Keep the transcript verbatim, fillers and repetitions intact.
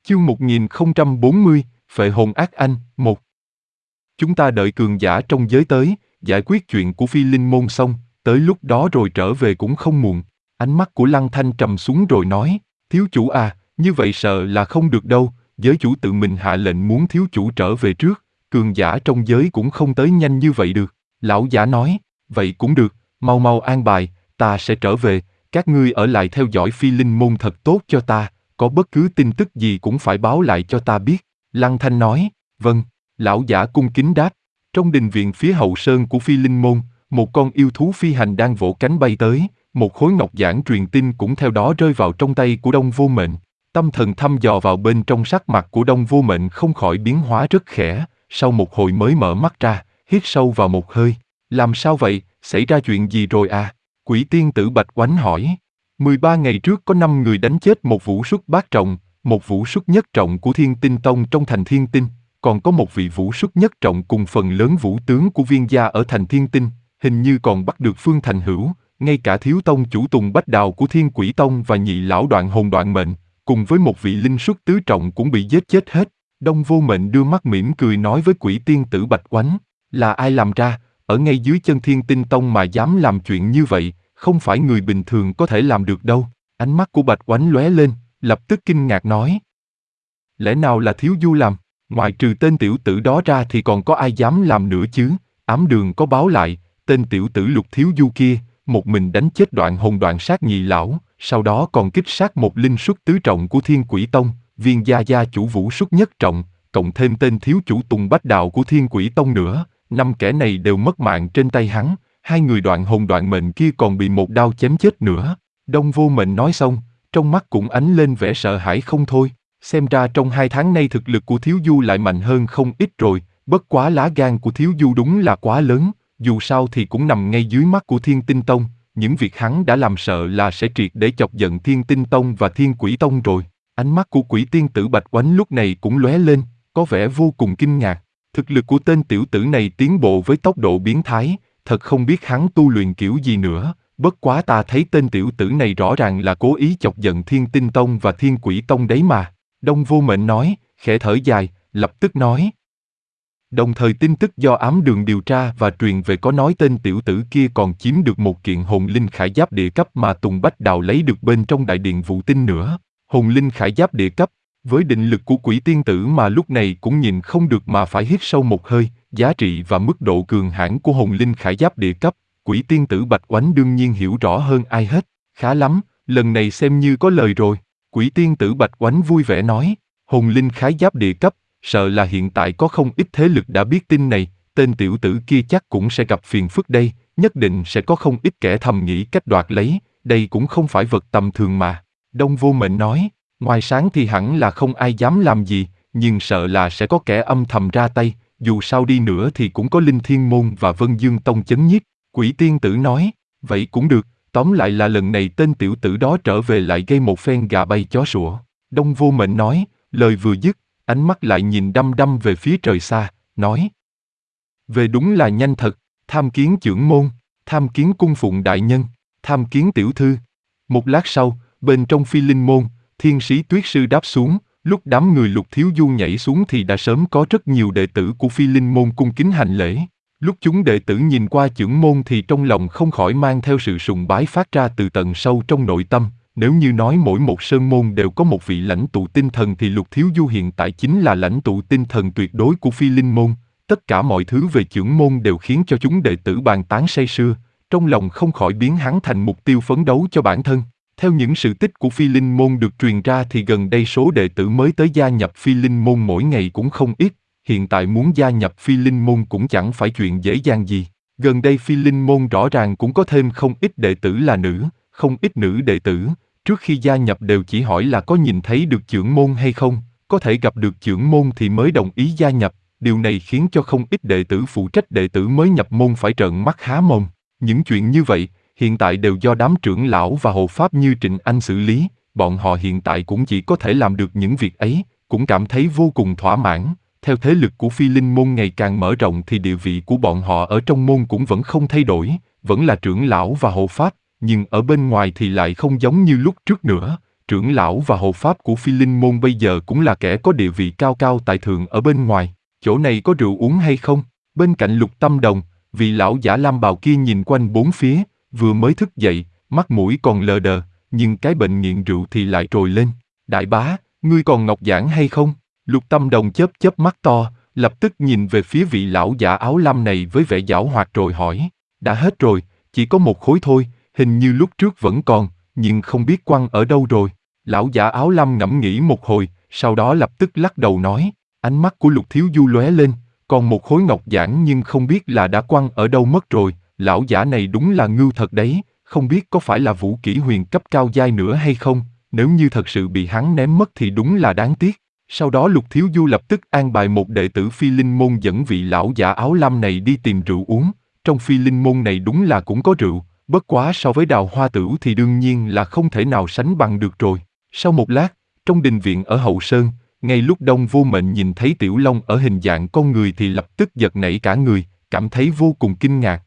Chương một nghìn không trăm bốn mươi, Phệ hồn ác anh, một. Chúng ta đợi cường giả trong giới tới, giải quyết chuyện của Phi Linh môn xong, tới lúc đó rồi trở về cũng không muộn. Ánh mắt của Lăng Thanh trầm xuống rồi nói, thiếu chủ à, như vậy sợ là không được đâu, giới chủ tự mình hạ lệnh muốn thiếu chủ trở về trước, cường giả trong giới cũng không tới nhanh như vậy được. Lão giả nói, vậy cũng được, mau mau an bài, ta sẽ trở về, các ngươi ở lại theo dõi Phi Linh môn thật tốt cho ta, có bất cứ tin tức gì cũng phải báo lại cho ta biết. Lăng Thanh nói, vâng, lão giả cung kính đáp. Trong đình viện phía hậu sơn của Phi Linh môn, một con yêu thú phi hành đang vỗ cánh bay tới, một khối ngọc giản truyền tin cũng theo đó rơi vào trong tay của Đông Vô Mệnh. Tâm thần thăm dò vào bên trong, sắc mặt của Đông Vô Mệnh không khỏi biến hóa rất khẽ, sau một hồi mới mở mắt ra, hít sâu vào một hơi. Làm sao vậy, xảy ra chuyện gì rồi à? Quỷ tiên tử Bạch Oánh hỏi. mười ba ngày trước có năm người đánh chết một vũ xuất bát trọng, một vũ xuất nhất trọng của Thiên Tinh Tông trong thành Thiên Tinh, còn có một vị vũ xuất nhất trọng cùng phần lớn vũ tướng của Viên gia ở thành Thiên Tinh, hình như còn bắt được Phương Thành Hữu, ngay cả thiếu tông chủ Tùng Bách Đào của Thiên Quỷ Tông và nhị lão Đoạn Hồn Đoạn Mệnh, cùng với một vị linh xuất tứ trọng cũng bị giết chết hết. Đông Vô Mệnh đưa mắt mỉm cười nói với quỷ tiên tử Bạch Oánh, là ai làm ra, ở ngay dưới chân Thiên Tinh Tông mà dám làm chuyện như vậy, không phải người bình thường có thể làm được đâu. Ánh mắt của Bạch Oánh lóe lên, lập tức kinh ngạc nói. Lẽ nào là Thiếu Du làm, ngoại trừ tên tiểu tử đó ra thì còn có ai dám làm nữa chứ? Ám đường có báo lại, tên tiểu tử Lục Thiếu Du kia, một mình đánh chết Đoạn Hồn Đoạn Sát nhị lão, sau đó còn kích sát một linh xuất tứ trọng của Thiên Quỷ Tông, Viên gia gia chủ vũ xuất nhất trọng, cộng thêm tên thiếu chủ Tùng Bách Đạo của Thiên Quỷ Tông nữa, năm kẻ này đều mất mạng trên tay hắn, hai người Đoạn Hồn Đoạn Mệnh kia còn bị một đao chém chết nữa. Đông Vô Mệnh nói xong, trong mắt cũng ánh lên vẻ sợ hãi không thôi, xem ra trong hai tháng nay thực lực của Thiếu Du lại mạnh hơn không ít rồi, bất quá lá gan của Thiếu Du đúng là quá lớn, dù sao thì cũng nằm ngay dưới mắt của Thiên Tinh Tông, những việc hắn đã làm sợ là sẽ triệt để chọc giận Thiên Tinh Tông và Thiên Quỷ Tông rồi. Ánh mắt của quỷ tiên tử Bạch Oánh lúc này cũng lóe lên, có vẻ vô cùng kinh ngạc, thực lực của tên tiểu tử này tiến bộ với tốc độ biến thái, thật không biết hắn tu luyện kiểu gì nữa, bất quá ta thấy tên tiểu tử này rõ ràng là cố ý chọc giận Thiên Tinh Tông và Thiên Quỷ Tông đấy mà. Đông Vô Mệnh nói, khẽ thở dài, lập tức nói. Đồng thời tin tức do ám đường điều tra và truyền về có nói tên tiểu tử kia còn chiếm được một kiện hồn linh khải giáp địa cấp mà Tùng Bách Đào lấy được bên trong đại điện Vũ Tinh nữa. Hồn linh khải giáp địa cấp, với định lực của quỷ tiên tử mà lúc này cũng nhìn không được mà phải hít sâu một hơi, giá trị và mức độ cường hãn của hồn linh khải giáp địa cấp, quỷ tiên tử Bạch Oánh đương nhiên hiểu rõ hơn ai hết. Khá lắm, lần này xem như có lời rồi. Quỷ tiên tử Bạch Oánh vui vẻ nói, hồn linh khải giáp địa cấp, sợ là hiện tại có không ít thế lực đã biết tin này, tên tiểu tử kia chắc cũng sẽ gặp phiền phức đây, nhất định sẽ có không ít kẻ thầm nghĩ cách đoạt lấy, đây cũng không phải vật tầm thường mà. Đông Vô Mệnh nói, ngoài sáng thì hẳn là không ai dám làm gì, nhưng sợ là sẽ có kẻ âm thầm ra tay, dù sao đi nữa thì cũng có Linh Thiên Môn và Vân Dương Tông chấn nhiếp. Quỷ tiên tử nói, vậy cũng được, tóm lại là lần này tên tiểu tử đó trở về lại gây một phen gà bay chó sủa. Đông Vô Mệnh nói, lời vừa dứt, ánh mắt lại nhìn đăm đăm về phía trời xa, nói. Về đúng là nhanh thật, tham kiến chưởng môn, tham kiến cung phụng đại nhân, tham kiến tiểu thư. Một lát sau, bên trong Phi Linh môn, Thiên Sĩ Tuyết Sư đáp xuống, lúc đám người Lục Thiếu Du nhảy xuống thì đã sớm có rất nhiều đệ tử của Phi Linh môn cung kính hành lễ. Lúc chúng đệ tử nhìn qua chưởng môn thì trong lòng không khỏi mang theo sự sùng bái phát ra từ tận sâu trong nội tâm. Nếu như nói mỗi một sơn môn đều có một vị lãnh tụ tinh thần thì Lục Thiếu Du hiện tại chính là lãnh tụ tinh thần tuyệt đối của Phi Linh môn. Tất cả mọi thứ về chưởng môn đều khiến cho chúng đệ tử bàn tán say sưa, trong lòng không khỏi biến hắn thành mục tiêu phấn đấu cho bản thân. Theo những sự tích của Phi Linh môn được truyền ra thì gần đây số đệ tử mới tới gia nhập Phi Linh môn mỗi ngày cũng không ít, hiện tại muốn gia nhập Phi Linh môn cũng chẳng phải chuyện dễ dàng gì. Gần đây Phi Linh môn rõ ràng cũng có thêm không ít đệ tử là nữ, không ít nữ đệ tử, trước khi gia nhập đều chỉ hỏi là có nhìn thấy được chưởng môn hay không, có thể gặp được chưởng môn thì mới đồng ý gia nhập, điều này khiến cho không ít đệ tử phụ trách đệ tử mới nhập môn phải trợn mắt há mồm. Những chuyện như vậy, hiện tại đều do đám trưởng lão và hộ pháp như Trịnh Anh xử lý, bọn họ hiện tại cũng chỉ có thể làm được những việc ấy, cũng cảm thấy vô cùng thỏa mãn. Theo thế lực của Phi Linh môn ngày càng mở rộng thì địa vị của bọn họ ở trong môn cũng vẫn không thay đổi, vẫn là trưởng lão và hộ pháp, nhưng ở bên ngoài thì lại không giống như lúc trước nữa. trưởng lão và hộ pháp của Phi Linh môn bây giờ cũng là kẻ có địa vị cao cao tại thượng ở bên ngoài, chỗ này có rượu uống hay không? Bên cạnh Lục Tâm Đồng, vị lão giả lam bào kia nhìn quanh bốn phía, vừa mới thức dậy, mắt mũi còn lờ đờ, nhưng cái bệnh nghiện rượu thì lại trồi lên. Đại bá, ngươi còn ngọc giản hay không? Lục Tâm Đồng chớp chớp mắt to, lập tức nhìn về phía vị lão giả áo lam này với vẻ giảo hoạt rồi hỏi. Đã hết rồi, chỉ có một khối thôi, hình như lúc trước vẫn còn, nhưng không biết quăng ở đâu rồi. Lão giả áo lam ngẫm nghĩ một hồi, sau đó lập tức lắc đầu nói. Ánh mắt của Lục Thiếu Du lóe lên, còn một khối ngọc giản nhưng không biết là đã quăng ở đâu mất rồi. Lão giả này đúng là ngưu thật đấy, không biết có phải là vũ kỹ huyền cấp cao giai nữa hay không, nếu như thật sự bị hắn ném mất thì đúng là đáng tiếc. Sau đó Lục Thiếu Du lập tức an bài một đệ tử Phi Linh môn dẫn vị lão giả áo lam này đi tìm rượu uống. Trong Phi Linh môn này đúng là cũng có rượu, bất quá so với Đào Hoa Tửu thì đương nhiên là không thể nào sánh bằng được rồi. Sau một lát, trong đình viện ở Hậu Sơn, ngay lúc Đông Vô Mệnh nhìn thấy Tiểu Long ở hình dạng con người thì lập tức giật nảy cả người, cảm thấy vô cùng kinh ngạc,